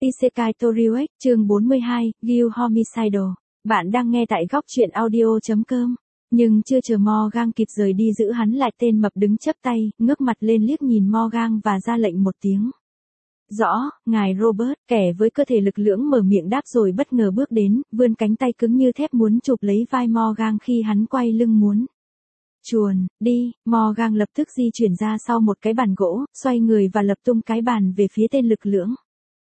Isekai Toriuek, chương 42, Guild Homicidal. Bạn đang nghe tại góc truyện audio.com. Nhưng chưa chờ Morgan kịp rời đi giữ hắn lại, tên mập đứng chắp tay, ngước mặt lên liếc nhìn Morgan và ra lệnh một tiếng. Rõ, ngài Robert, kẻ với cơ thể lực lưỡng mở miệng đáp rồi bất ngờ bước đến, vươn cánh tay cứng như thép muốn chụp lấy vai Morgan khi hắn quay lưng muốn chuồn đi. Morgan lập tức di chuyển ra sau một cái bàn gỗ, xoay người và lập tung cái bàn về phía tên lực lưỡng.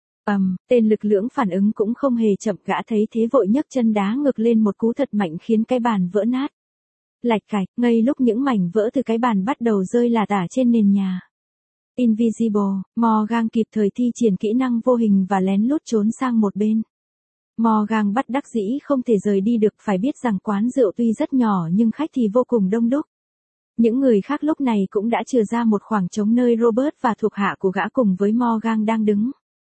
Tên lực lưỡng phản ứng cũng không hề chậm, gã thấy thế vội nhấc chân đá ngược lên một cú thật mạnh khiến cái bàn vỡ nát. Lạch cạch, ngay lúc những mảnh vỡ từ cái bàn bắt đầu rơi lả tả trên nền nhà. Invisible, Morgan kịp thời thi triển kỹ năng vô hình và lén lút trốn sang một bên. Morgan bất đắc dĩ không thể rời đi được, phải biết rằng quán rượu tuy rất nhỏ nhưng khách thì vô cùng đông đúc. Những người khác lúc này cũng đã chừa ra một khoảng trống nơi Robert và thuộc hạ của gã cùng với Morgan đang đứng.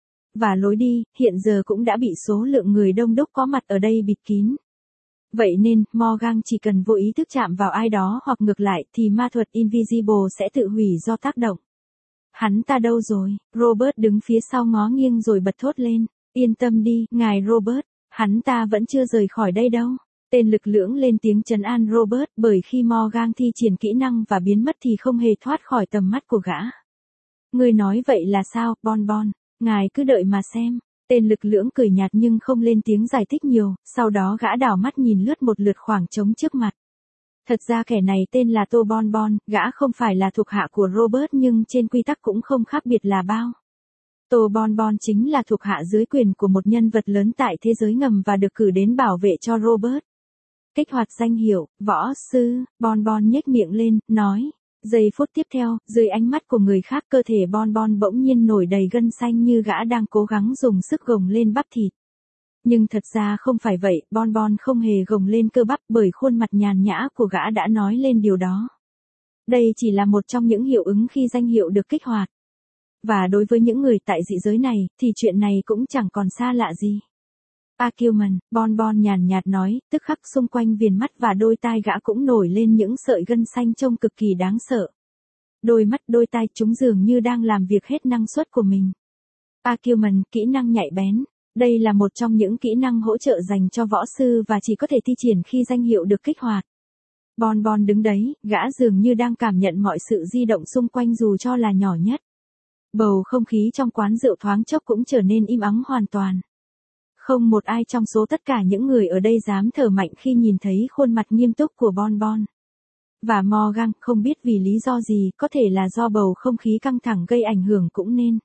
Và lối đi, hiện giờ cũng đã bị số lượng người đông đúc có mặt ở đây bịt kín. Vậy nên, Morgan chỉ cần vô ý thức chạm vào ai đó hoặc ngược lại thì ma thuật Invisible sẽ tự hủy do tác động. Hắn ta đâu rồi? Robert đứng phía sau ngó nghiêng rồi bật thốt lên. Yên tâm đi, ngài Robert, hắn ta vẫn chưa rời khỏi đây đâu. Tên lực lưỡng lên tiếng trấn an Robert, bởi khi Morgan thi triển kỹ năng và biến mất thì không hề thoát khỏi tầm mắt của gã. Ngươi nói vậy là sao, Bonbon? Ngài cứ đợi mà xem. Tên lực lưỡng cười nhạt nhưng không lên tiếng giải thích nhiều, sau đó gã đảo mắt nhìn lướt một lượt khoảng trống trước mặt. Thật ra kẻ này tên là Tô Bonbon, gã không phải là thuộc hạ của Robert nhưng trên quy tắc cũng không khác biệt là bao. Tô Bonbon chính là thuộc hạ dưới quyền của một nhân vật lớn tại thế giới ngầm và được cử đến bảo vệ cho Robert. Kích hoạt danh hiệu, võ sư, Bonbon nhếch miệng lên, nói. Giây phút tiếp theo, dưới ánh mắt của người khác cơ thể Bonbon bỗng nhiên nổi đầy gân xanh như gã đang cố gắng dùng sức gồng lên bắp thịt. Nhưng thật ra không phải vậy, Bonbon không hề gồng lên cơ bắp bởi khuôn mặt nhàn nhã của gã đã nói lên điều đó. Đây chỉ là một trong những hiệu ứng khi danh hiệu được kích hoạt. Và đối với những người tại dị giới này, thì chuyện này cũng chẳng còn xa lạ gì. Acumen, Bonbon nhàn nhạt nói, tức khắc xung quanh viền mắt và đôi tai gã cũng nổi lên những sợi gân xanh trông cực kỳ đáng sợ. Đôi mắt đôi tai chúng dường như đang làm việc hết năng suất của mình. Acumen, kỹ năng nhạy bén. Đây là một trong những kỹ năng hỗ trợ dành cho võ sư và chỉ có thể thi triển khi danh hiệu được kích hoạt. Bonbon đứng đấy, gã dường như đang cảm nhận mọi sự di động xung quanh dù cho là nhỏ nhất. Bầu không khí trong quán rượu thoáng chốc cũng trở nên im ắng hoàn toàn. Không một ai trong số tất cả những người ở đây dám thở mạnh khi nhìn thấy khuôn mặt nghiêm túc của Bonbon. Và Morgan, không biết vì lý do gì, có thể là do bầu không khí căng thẳng gây ảnh hưởng cũng nên.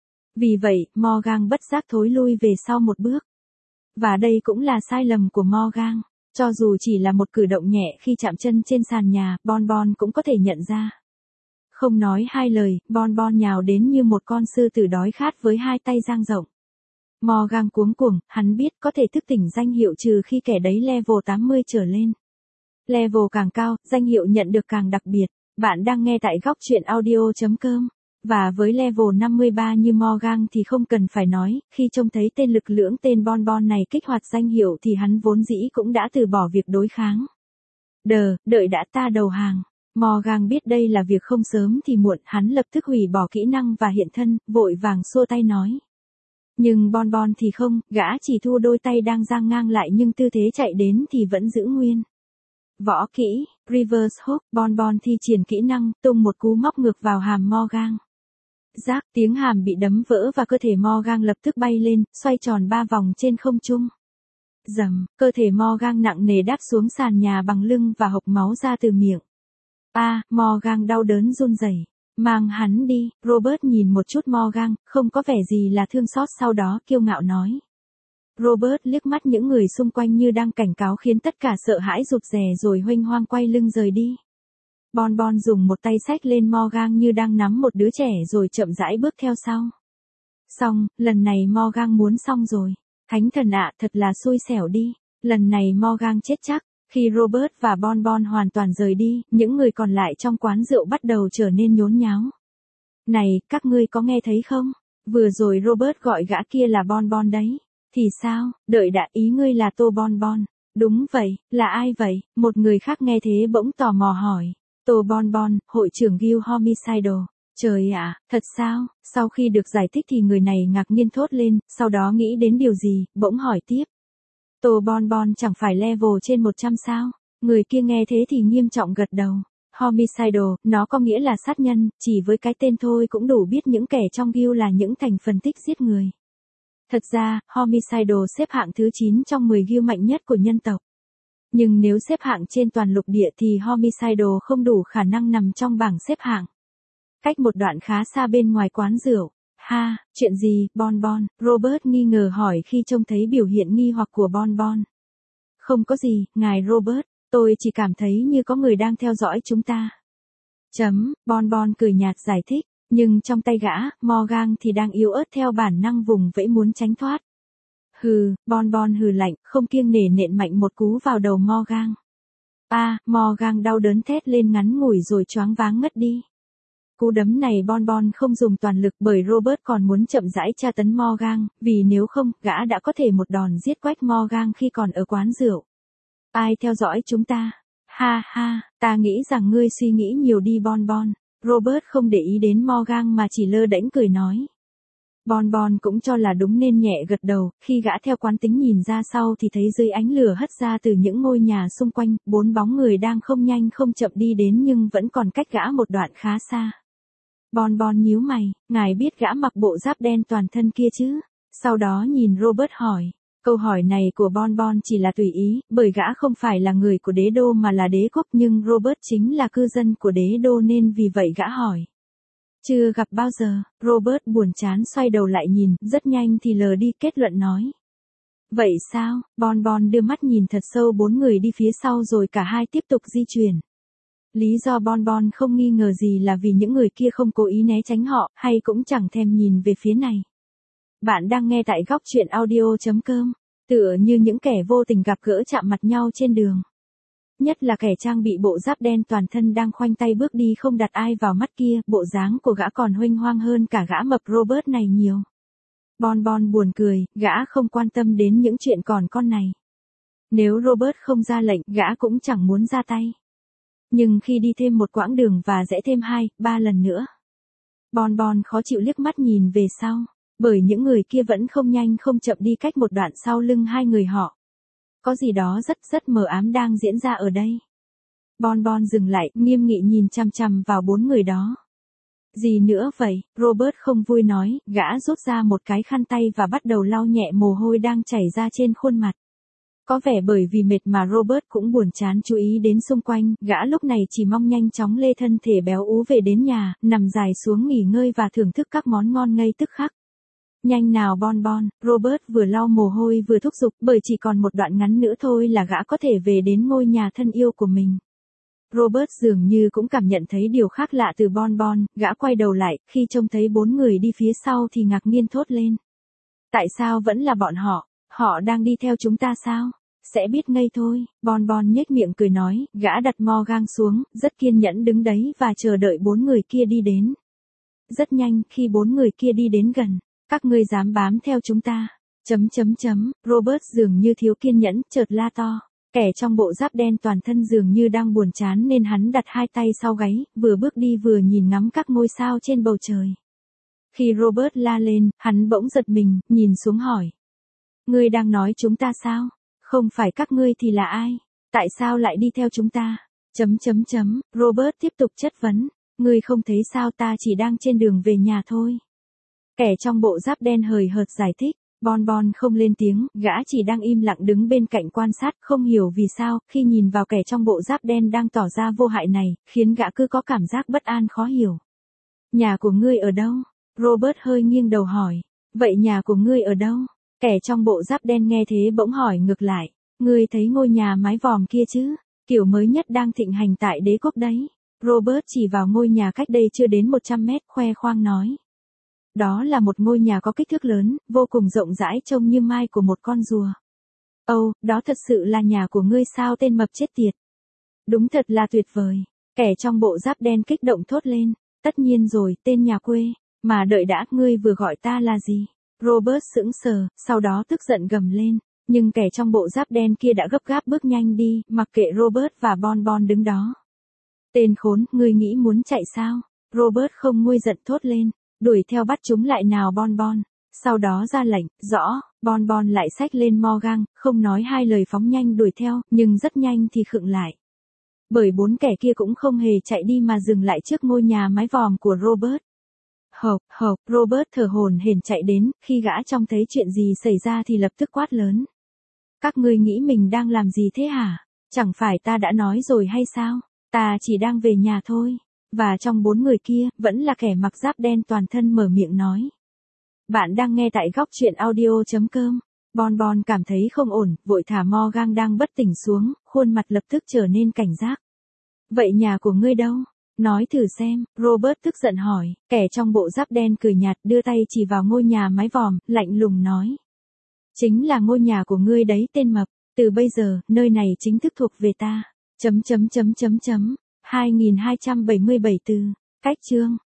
Vì vậy, Morgan bất giác thối lui về sau một bước. Và đây cũng là sai lầm của Morgan. Cho dù chỉ là một cử động nhẹ khi chạm chân trên sàn nhà, Bonbon cũng có thể nhận ra. Không nói hai lời, Bonbon nhào đến như một con sư tử đói khát với hai tay dang rộng. Morgan cuống cuồng, hắn biết có thể thức tỉnh danh hiệu trừ khi kẻ đấy level 80 trở lên. Level càng cao, danh hiệu nhận được càng đặc biệt. Bạn đang nghe tại góc truyện audio.com. Và với level 53 như Morgan thì không cần phải nói, khi trông thấy tên lực lưỡng tên Bonbon này kích hoạt danh hiệu thì hắn vốn dĩ cũng đã từ bỏ việc đối kháng. Đợi đã, ta đầu hàng. Morgan biết đây là việc không sớm thì muộn, hắn lập tức hủy bỏ kỹ năng và hiện thân, vội vàng xua tay nói. Nhưng Bonbon thì không, gã chỉ thu đôi tay đang dang ngang lại nhưng tư thế chạy đến thì vẫn giữ nguyên. Võ kỹ, Reverse Hook, Bonbon thi triển kỹ năng, tung một cú móc ngược vào hàm Morgan. Rác, tiếng hàm bị đấm vỡ và cơ thể Morgan lập tức bay lên, xoay tròn 3 vòng trên không trung. Cơ thể Morgan nặng nề đáp xuống sàn nhà bằng lưng và hộc máu ra từ miệng. Morgan đau đớn run rẩy. Mang hắn đi, Robert nhìn một chút Morgan, không có vẻ gì là thương xót, sau đó kiêu ngạo nói. Robert liếc mắt những người xung quanh như đang cảnh cáo khiến tất cả sợ hãi rụt rè rồi huênh hoang quay lưng rời đi. Bonbon dùng một tay xách lên Morgan như đang nắm một đứa trẻ rồi chậm rãi bước theo sau. Xong, lần này Morgan muốn xong rồi. Thánh thần ạ, thật là xui xẻo đi. Lần này Morgan chết chắc. Khi Robert và Bonbon hoàn toàn rời đi, những người còn lại trong quán rượu bắt đầu trở nên nhốn nháo. Này, các ngươi có nghe thấy không? Vừa rồi Robert gọi gã kia là Bonbon đấy. Thì sao? Đợi đã, ý ngươi là Tô Bonbon. Đúng vậy, là ai vậy? Một người khác nghe thế bỗng tò mò hỏi. Tô Bonbon, hội trưởng Guild Homicidal. Trời ạ, thật sao? Sau khi được giải thích thì người này ngạc nhiên thốt lên, sau đó nghĩ đến điều gì, bỗng hỏi tiếp. Tô Bon Bon chẳng phải level trên 100 sao? Người kia nghe thế thì nghiêm trọng gật đầu. Homicidal, nó có nghĩa là sát nhân, chỉ với cái tên thôi cũng đủ biết những kẻ trong guild là những thành phần thích giết người. Thật ra, Homicidal xếp hạng thứ 9 trong 10 guild mạnh nhất của nhân tộc. Nhưng nếu xếp hạng trên toàn lục địa thì Homicidal không đủ khả năng nằm trong bảng xếp hạng. Cách một đoạn khá xa bên ngoài quán rượu. Ha, chuyện gì, Bon Bon? Robert nghi ngờ hỏi khi trông thấy biểu hiện nghi hoặc của Bon Bon. Không có gì, ngài Robert, tôi chỉ cảm thấy như có người đang theo dõi chúng ta. Bon Bon cười nhạt giải thích, nhưng trong tay gã, Morgan thì đang yếu ớt theo bản năng vùng vẫy muốn tránh thoát. Hừ, Bon Bon hừ lạnh, không kiêng nể nện mạnh một cú vào đầu Morgan. Morgan đau đớn thét lên ngắn ngủi rồi choáng váng ngất đi. Cú đấm này Bon Bon không dùng toàn lực bởi Robert còn muốn chậm rãi tra tấn Morgan, vì nếu không, gã đã có thể một đòn giết quách Morgan khi còn ở quán rượu. Ai theo dõi chúng ta? Ha ha, ta nghĩ rằng ngươi suy nghĩ nhiều đi Bon Bon. Robert không để ý đến Morgan mà chỉ lơ đễnh cười nói. Bon Bon cũng cho là đúng nên nhẹ gật đầu, khi gã theo quán tính nhìn ra sau thì thấy dưới ánh lửa hất ra từ những ngôi nhà xung quanh, 4 bóng người đang không nhanh không chậm đi đến nhưng vẫn còn cách gã một đoạn khá xa. Bon Bon nhíu mày, ngài biết gã mặc bộ giáp đen toàn thân kia chứ? Sau đó nhìn Robert hỏi. Câu hỏi này của Bon Bon chỉ là tùy ý, bởi gã không phải là người của đế đô mà là đế quốc nhưng Robert chính là cư dân của đế đô nên vì vậy gã hỏi. Chưa gặp bao giờ, Robert buồn chán xoay đầu lại nhìn, rất nhanh thì lờ đi kết luận nói. Vậy sao? Bon Bon đưa mắt nhìn thật sâu 4 người đi phía sau rồi cả hai tiếp tục di chuyển. Lý do Bon Bon không nghi ngờ gì là vì những người kia không cố ý né tránh họ, hay cũng chẳng thèm nhìn về phía này. Bạn đang nghe tại góc truyện audio.com, tựa như những kẻ vô tình gặp gỡ chạm mặt nhau trên đường. Nhất là kẻ trang bị bộ giáp đen toàn thân đang khoanh tay bước đi không đặt ai vào mắt kia, bộ dáng của gã còn huênh hoang hơn cả gã mập Robert này nhiều. Bon Bon buồn cười, gã không quan tâm đến những chuyện còn con này. Nếu Robert không ra lệnh, gã cũng chẳng muốn ra tay. Nhưng khi đi thêm một quãng đường và rẽ thêm 2, 3 lần nữa. Bon Bon khó chịu liếc mắt nhìn về sau, bởi những người kia vẫn không nhanh không chậm đi cách một đoạn sau lưng hai người họ. Có gì đó rất mờ ám đang diễn ra ở đây. Bon Bon dừng lại, nghiêm nghị nhìn chằm chằm vào 4 người đó. Gì nữa vậy? Robert không vui nói, gã rút ra một cái khăn tay và bắt đầu lau nhẹ mồ hôi đang chảy ra trên khuôn mặt. Có vẻ bởi vì mệt mà Robert cũng buồn chán chú ý đến xung quanh, gã lúc này chỉ mong nhanh chóng lê thân thể béo ú về đến nhà, nằm dài xuống nghỉ ngơi và thưởng thức các món ngon ngay tức khắc. Nhanh nào Bon Bon, Robert vừa lau mồ hôi vừa thúc giục, bởi chỉ còn một đoạn ngắn nữa thôi là gã có thể về đến ngôi nhà thân yêu của mình. Robert dường như cũng cảm nhận thấy điều khác lạ từ Bon Bon, gã quay đầu lại, khi trông thấy 4 người đi phía sau thì ngạc nhiên thốt lên. Tại sao vẫn là bọn họ? Họ đang đi theo chúng ta sao? Sẽ biết ngây thôi, Bon Bon nhếch miệng cười nói, gã đặt Morgan xuống, rất kiên nhẫn đứng đấy và chờ đợi 4 người kia đi đến. Rất nhanh, khi 4 người kia đi đến gần, các ngươi dám bám theo chúng ta. Robert dường như thiếu kiên nhẫn, chợt la to. Kẻ trong bộ giáp đen toàn thân dường như đang buồn chán nên hắn đặt hai tay sau gáy, vừa bước đi vừa nhìn ngắm các ngôi sao trên bầu trời. Khi Robert la lên, hắn bỗng giật mình, nhìn xuống hỏi. Ngươi đang nói chúng ta sao? Không phải các ngươi thì là ai? Tại sao lại đi theo chúng ta? Robert tiếp tục chất vấn. Ngươi không thấy sao, ta chỉ đang trên đường về nhà thôi. Kẻ trong bộ giáp đen hời hợt giải thích. Bon Bon không lên tiếng, gã chỉ đang im lặng đứng bên cạnh quan sát, không hiểu vì sao, khi nhìn vào kẻ trong bộ giáp đen đang tỏ ra vô hại này, khiến gã cứ có cảm giác bất an khó hiểu. Nhà của ngươi ở đâu? Robert hơi nghiêng đầu hỏi. Vậy nhà của ngươi ở đâu? Kẻ trong bộ giáp đen nghe thế bỗng hỏi ngược lại. Ngươi thấy ngôi nhà mái vòm kia chứ? Kiểu mới nhất đang thịnh hành tại đế quốc đấy. Robert chỉ vào ngôi nhà cách đây chưa đến 100 mét, khoe khoang nói. Đó là một ngôi nhà có kích thước lớn, vô cùng rộng rãi trông như mai của một con rùa. Ồ, đó thật sự là nhà của ngươi sao, tên mập chết tiệt. Đúng thật là tuyệt vời. Kẻ trong bộ giáp đen kích động thốt lên. Tất nhiên rồi, tên nhà quê. Mà đợi đã, ngươi vừa gọi ta là gì? Robert sững sờ, sau đó tức giận gầm lên. Nhưng kẻ trong bộ giáp đen kia đã gấp gáp bước nhanh đi, mặc kệ Robert và Bon Bon đứng đó. Tên khốn, ngươi nghĩ muốn chạy sao? Robert không nguôi giận thốt lên, đuổi theo bắt chúng lại nào Bon Bon. Sau đó ra lệnh, rõ, Bon Bon lại xách lên Morgan, không nói hai lời phóng nhanh đuổi theo, nhưng rất nhanh thì khựng lại. Bởi bốn kẻ kia cũng không hề chạy đi mà dừng lại trước ngôi nhà mái vòm của Robert. Hộp, Robert thở hổn hển chạy đến, khi gã trông thấy chuyện gì xảy ra thì lập tức quát lớn. Các ngươi nghĩ mình đang làm gì thế hả? Chẳng phải ta đã nói rồi hay sao? Ta chỉ đang về nhà thôi. Và trong bốn người kia, vẫn là kẻ mặc giáp đen toàn thân mở miệng nói. Bạn đang nghe tại góc truyện audio.com. Bon Bon cảm thấy không ổn, vội thả Morgan đang bất tỉnh xuống, khuôn mặt lập tức trở nên cảnh giác. Vậy nhà của ngươi đâu? Nói thử xem, Robert tức giận hỏi, kẻ trong bộ giáp đen cười nhạt đưa tay chỉ vào ngôi nhà mái vòm, lạnh lùng nói. Chính là ngôi nhà của ngươi đấy tên mập, từ bây giờ, nơi này chính thức thuộc về ta. 2277 từ, cách chương.